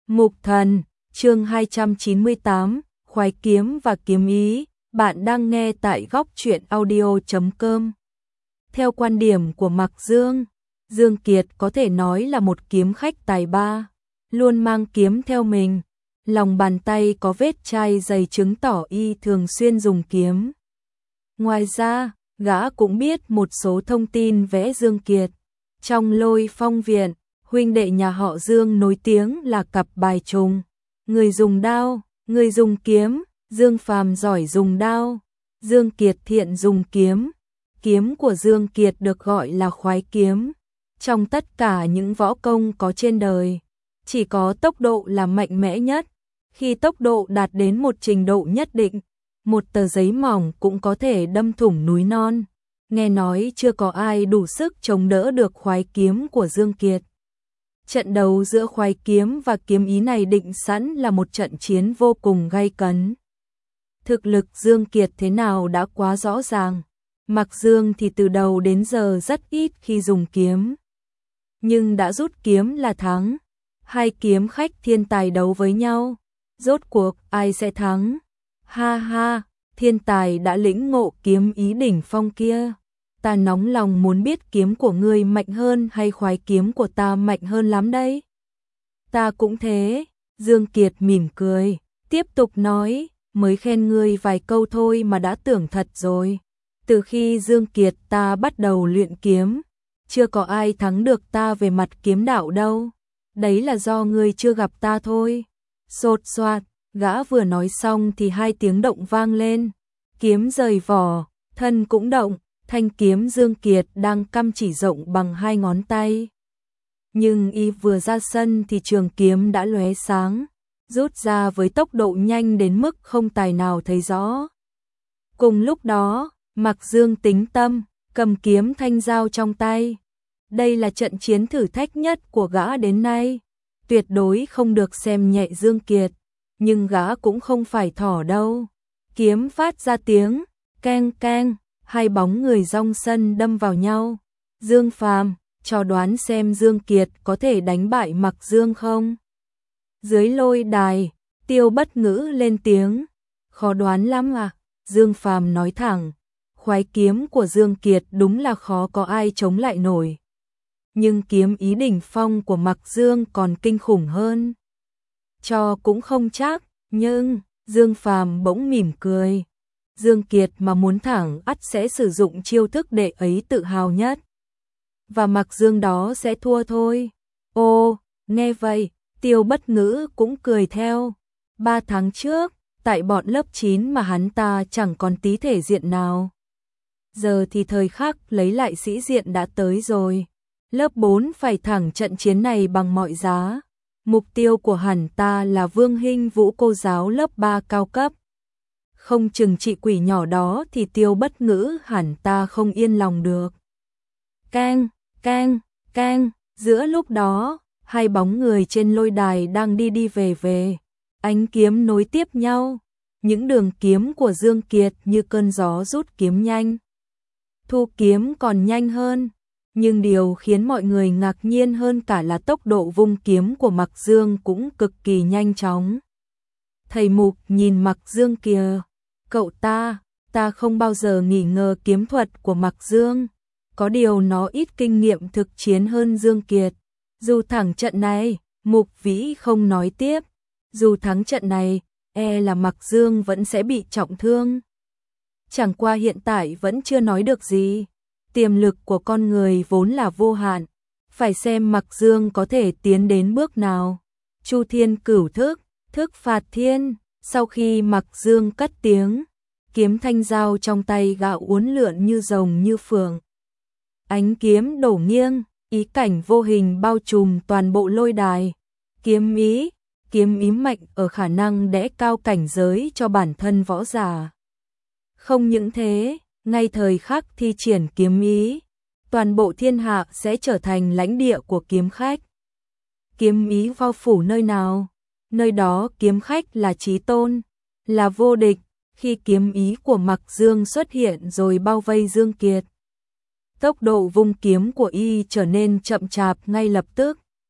Mục Thần, chương 298, khoái kiếm và kiếm ý, bạn đang nghe tại góc truyện audio.com. Theo quan điểm của Mạc Dương, Dương Kiệt có thể nói là một kiếm khách tài ba, luôn mang kiếm theo mình, lòng bàn tay có vết chai dày chứng tỏ y thường xuyên dùng kiếm. Ngoài ra, gã cũng biết một số thông tin về Dương Kiệt. Trong Lôi Phong viện, huynh đệ nhà họ Dương nổi tiếng là cặp bài trùng. Người dùng đao, người dùng kiếm, Dương Phàm giỏi dùng đao, Dương Kiệt thiện dùng kiếm. Kiếm của Dương Kiệt được gọi là khoái kiếm. Trong tất cả những võ công có trên đời, chỉ có tốc độ là mạnh mẽ nhất. Khi tốc độ đạt đến một trình độ nhất định, một tờ giấy mỏng cũng có thể đâm thủng núi non. Nghe nói chưa có ai đủ sức chống đỡ được khoái kiếm của Dương Kiệt. Trận đấu giữa khoái kiếm và kiếm ý này định sẵn là một trận chiến vô cùng gay cấn. Thực lực Dương Kiệt thế nào đã quá rõ ràng. Mạc Dương thì từ đầu đến giờ rất ít khi dùng kiếm, nhưng đã rút kiếm là thắng. Hai kiếm khách thiên tài đấu với nhau, rốt cuộc ai sẽ thắng? Ha ha, thiên tài đã lĩnh ngộ kiếm ý đỉnh phong kia. Ta nóng lòng muốn biết kiếm của ngươi mạnh hơn hay khoái kiếm của ta mạnh hơn lắm đấy. Ta cũng thế, Dương Kiệt mỉm cười, tiếp tục nói, mới khen ngươi vài câu thôi mà đã tưởng thật rồi. Từ khi Dương Kiệt ta bắt đầu luyện kiếm, chưa có ai thắng được ta về mặt kiếm đạo đâu. Đấy là do ngươi chưa gặp ta thôi. Sột soạt, gã vừa nói xong thì hai tiếng động vang lên. Kiếm rời vỏ, thân cũng động. Thanh kiếm Dương Kiệt đang căm chỉ rộng bằng hai ngón tay. Nhưng y vừa ra sân thì trường kiếm đã lóe sáng, rút ra với tốc độ nhanh đến mức không tài nào thấy rõ. Cùng lúc đó, Mạc Dương tính tâm, cầm kiếm thanh dao trong tay. Đây là trận chiến thử thách nhất của gã đến nay. Tuyệt đối không được xem nhẹ Dương Kiệt, nhưng gã cũng không phải thỏ đâu. Kiếm phát ra tiếng, keng keng. Hai bóng người rong sân đâm vào nhau. Dương Phàm, cho đoán xem Dương Kiệt có thể đánh bại Mạc Dương không? Dưới lôi đài, Tiêu Bất Ngữ lên tiếng. Khó đoán lắm à? Dương Phàm nói thẳng. Khoái kiếm của Dương Kiệt đúng là khó có ai chống lại nổi. Nhưng kiếm ý đỉnh phong của Mạc Dương còn kinh khủng hơn. Cho cũng không chắc, nhưng Dương Phàm bỗng mỉm cười. Dương Kiệt mà muốn thẳng ắt sẽ sử dụng chiêu thức để ấy tự hào nhất. Và Mạc Dương đó sẽ thua thôi. Ô, nghe vậy, Tiêu Bất Ngữ cũng cười theo. 3 tháng trước, tại bọn lớp 9 mà hắn ta chẳng còn tí thể diện nào. Giờ thì thời khắc lấy lại sĩ diện đã tới rồi. Lớp 4 phải thẳng trận chiến này bằng mọi giá. Mục tiêu của hắn ta là Vương Hinh Vũ cô giáo lớp 3 cao cấp. Không chừng trị quỷ nhỏ đó thì Tiêu Bất Ngữ hẳn ta không yên lòng được. Keng, keng, keng, giữa lúc đó, hai bóng người trên lôi đài đang đi đi về về. Ánh kiếm nối tiếp nhau, những đường kiếm của Dương Kiệt như cơn gió rút kiếm nhanh. Thu kiếm còn nhanh hơn, nhưng điều khiến mọi người ngạc nhiên hơn cả là tốc độ vung kiếm của Mạc Dương cũng cực kỳ nhanh chóng. Thầy Mục nhìn Mạc Dương kìa. Cậu ta không bao giờ nghi ngờ kiếm thuật của Mạc Dương. Có điều nó ít kinh nghiệm thực chiến hơn Dương Kiệt. Dù thắng trận này, Mục Vĩ không nói tiếp. Dù thắng trận này, e là Mạc Dương vẫn sẽ bị trọng thương. Chẳng qua hiện tại vẫn chưa nói được gì. Tiềm lực của con người vốn là vô hạn. Phải xem Mạc Dương có thể tiến đến bước nào. Chu Thiên Cửu thức, thức phạt thiên. Sau khi Mạc Dương cất tiếng, kiếm thanh dao trong tay gã uốn lượn như rồng như phượng. Ánh kiếm đổ nghiêng, ý cảnh vô hình bao trùm toàn bộ lôi đài. Kiếm ý mạnh ở khả năng đẽ cao cảnh giới cho bản thân võ giả. Không những thế, ngay thời khắc thi triển kiếm ý, toàn bộ thiên hạ sẽ trở thành lãnh địa của kiếm khách. Kiếm ý bao phủ nơi nào? Nơi đó kiếm khách là chí tôn, là vô địch. Khi kiếm ý của Mạc Dương xuất hiện rồi bao vây Dương Kiệt, tốc độ vung kiếm của y trở nên chậm chạp ngay lập tức.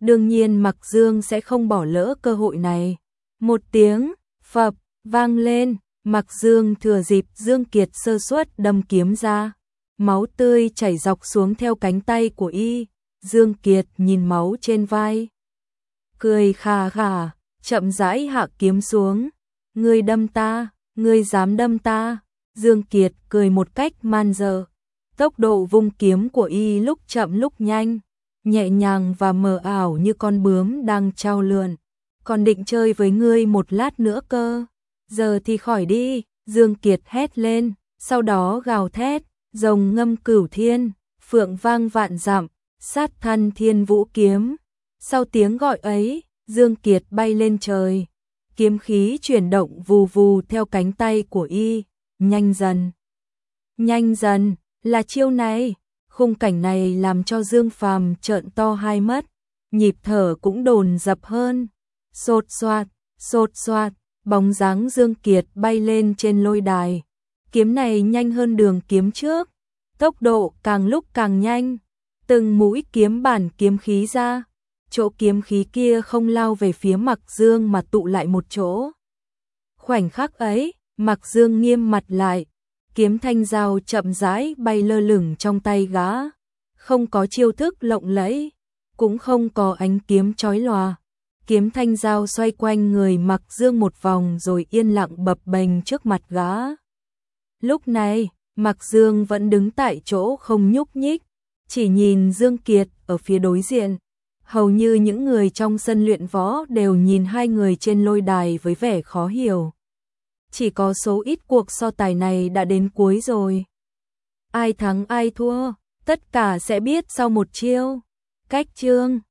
đương nhiên Mạc Dương sẽ không bỏ lỡ cơ hội này. Một tiếng phập vang lên, Mạc Dương thừa dịp Dương Kiệt sơ suất đâm kiếm ra, máu tươi chảy dọc xuống theo cánh tay của y. Dương Kiệt nhìn máu trên vai, cười khà khà, chậm rãi hạ kiếm xuống. Ngươi đâm ta, ngươi dám đâm ta? Dương Kiệt cười một cách man dợ. Tốc độ vung kiếm của y lúc chậm lúc nhanh, nhẹ nhàng và mờ ảo như con bướm đang chao lượn. Còn định chơi với ngươi một lát nữa cơ, giờ thì khỏi đi. Dương Kiệt hét lên, sau đó gào thét, rồng ngâm cửu thiên, phượng vang vạn dặm, sát thân thiên vũ kiếm. Sau tiếng gọi ấy, Dương Kiệt bay lên trời, kiếm khí chuyển động vù vù theo cánh tay của y, nhanh dần. Nhanh dần, là chiêu này. Khung cảnh này làm cho Dương Phàm trợn to hai mắt, nhịp thở cũng đồn dập hơn. Sột soạt, bóng dáng Dương Kiệt bay lên trên lôi đài. Kiếm này nhanh hơn đường kiếm trước, tốc độ càng lúc càng nhanh. Từng mũi kiếm bản kiếm khí ra, chỗ kiếm khí kia không lao về phía Mạc Dương mà tụ lại một chỗ. Khoảnh khắc ấy, Mạc Dương nghiêm mặt lại, kiếm thanh dao chậm rãi bay lơ lửng trong tay gã, không có chiêu thức lộng lẫy, cũng không có ánh kiếm chói lòa. Kiếm thanh dao xoay quanh người Mạc Dương một vòng rồi yên lặng bập bềnh trước mặt gã. Lúc này, Mạc Dương vẫn đứng tại chỗ không nhúc nhích, chỉ nhìn Dương Kiệt ở phía đối diện. Hầu như những người trong sân luyện võ đều nhìn hai người trên lôi đài với vẻ khó hiểu. Chỉ có số ít cuộc so tài này đã đến cuối rồi. Ai thắng ai thua, tất cả sẽ biết sau một chiêu. Cách chương